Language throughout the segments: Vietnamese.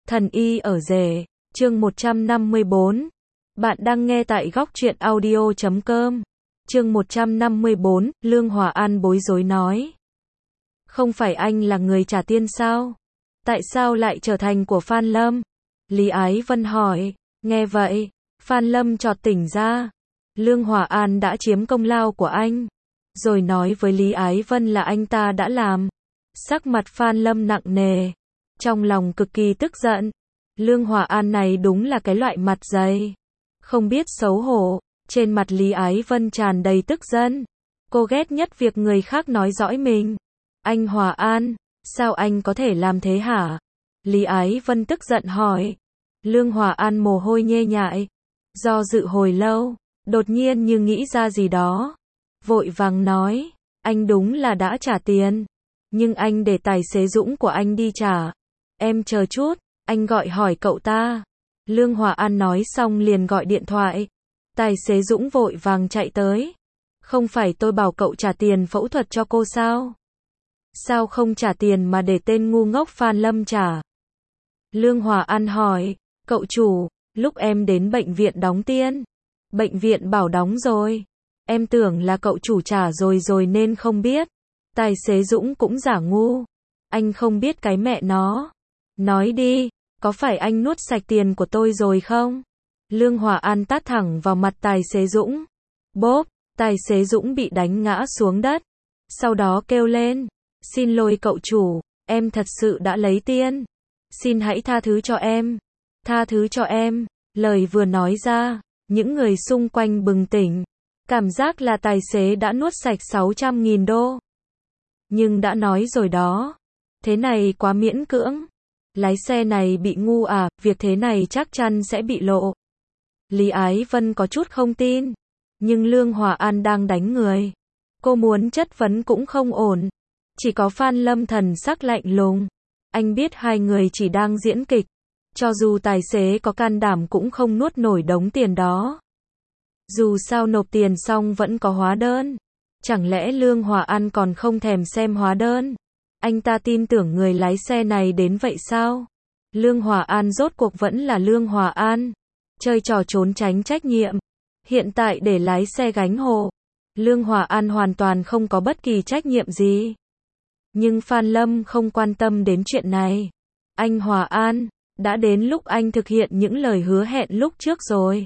Thần y ở rể, chương 154. Bạn đang nghe tại góc truyện audio.com. Chương 154, Lương Hòa An bối rối nói. Không phải anh là người trả tiền sao? Tại sao lại trở thành của Phan Lâm? Lý Ái Vân hỏi. Nghe vậy, Phan Lâm chợt tỉnh ra. Lương Hòa An đã chiếm công lao của anh. Rồi nói với Lý Ái Vân là anh ta đã làm. Sắc mặt Phan Lâm nặng nề. Trong lòng cực kỳ tức giận. Lương Hòa An này đúng là cái loại mặt dày. Không biết xấu hổ. Trên mặt Lý Ái Vân tràn đầy tức giận. Cô ghét nhất việc người khác nói dõi mình. Anh Hòa An, sao anh có thể làm thế hả? Lý Ái Vân tức giận hỏi. Lương Hòa An mồ hôi nhễ nhại. Do dự hồi lâu, đột nhiên như nghĩ ra gì đó. Vội vàng nói, anh đúng là đã trả tiền. Nhưng anh để tài xế Dũng của anh đi trả. Em chờ chút, anh gọi hỏi cậu ta. Lương Hòa An nói xong liền gọi điện thoại. Tài xế Dũng vội vàng chạy tới. Không phải tôi bảo cậu trả tiền phẫu thuật cho cô sao? Sao không trả tiền mà để tên ngu ngốc Phan Lâm trả? Lương Hòa An hỏi, cậu chủ, lúc em đến bệnh viện đóng tiền. Bệnh viện bảo đóng rồi. Em tưởng là cậu chủ trả rồi nên không biết. Tài xế Dũng cũng giả ngu. Anh không biết cái mẹ nó. Nói đi, có phải anh nuốt sạch tiền của tôi rồi không? Lương Hòa An tát thẳng vào mặt tài xế Dũng. Bốp, tài xế Dũng bị đánh ngã xuống đất. Sau đó kêu lên, xin lỗi cậu chủ, em thật sự đã lấy tiền. Xin hãy tha thứ cho em. Tha thứ cho em. Lời vừa nói ra, những người xung quanh bừng tỉnh. Cảm giác là tài xế đã nuốt sạch 600.000 đô. Nhưng đã nói rồi đó. Thế này quá miễn cưỡng. Lái xe này bị ngu à, việc thế này chắc chắn sẽ bị lộ. Lý Ái Vân có chút không tin. Nhưng Lương Hòa An đang đánh người. Cô muốn chất vấn cũng không ổn. Chỉ có Phan Lâm thần sắc lạnh lùng. Anh biết hai người chỉ đang diễn kịch. Cho dù tài xế có can đảm cũng không nuốt nổi đống tiền đó. Dù sao nộp tiền xong vẫn có hóa đơn. Chẳng lẽ Lương Hòa An còn không thèm xem hóa đơn? Anh ta tin tưởng người lái xe này đến vậy sao? Lương Hòa An rốt cuộc vẫn là Lương Hòa An. Chơi trò trốn tránh trách nhiệm. Hiện tại để lái xe gánh hộ. Lương Hòa An hoàn toàn không có bất kỳ trách nhiệm gì. Nhưng Phan Lâm không quan tâm đến chuyện này. Anh Hòa An, đã đến lúc anh thực hiện những lời hứa hẹn lúc trước rồi.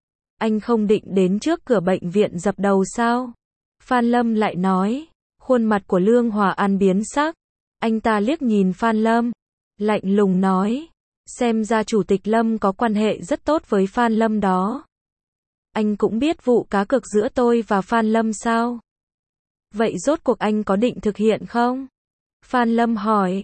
Anh không định đến trước cửa bệnh viện dập đầu sao? Phan Lâm lại nói. Khuôn mặt của Lương Hòa An biến sắc. Anh ta liếc nhìn Phan Lâm. Lạnh lùng nói. Xem ra Chủ tịch Lâm có quan hệ rất tốt với Phan Lâm đó. Anh cũng biết vụ cá cược giữa tôi và Phan Lâm sao? Vậy rốt cuộc anh có định thực hiện không? Phan Lâm hỏi.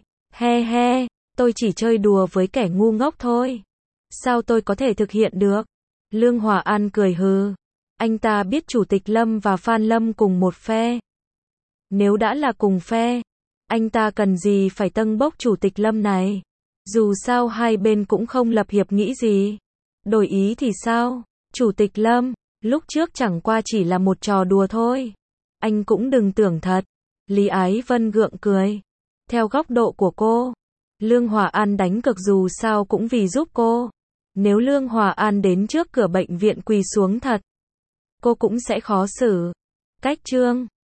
He, tôi chỉ chơi đùa với kẻ ngu ngốc thôi. Sao tôi có thể thực hiện được? Lương Hòa An cười hừ. Anh ta biết Chủ tịch Lâm và Phan Lâm cùng một phe. Nếu đã là cùng phe, anh ta cần gì phải tâng bốc Chủ tịch Lâm này? Dù sao hai bên cũng không lập hiệp nghị gì. Đổi ý thì sao? Chủ tịch Lâm, lúc trước chẳng qua chỉ là một trò đùa thôi. Anh cũng đừng tưởng thật. Lý Ái Vân gượng cười. Theo góc độ của cô, Lương Hòa An đánh cược dù sao cũng vì giúp cô. Nếu Lương Hòa An đến trước cửa bệnh viện quỳ xuống thật, cô cũng sẽ khó xử. Cách chương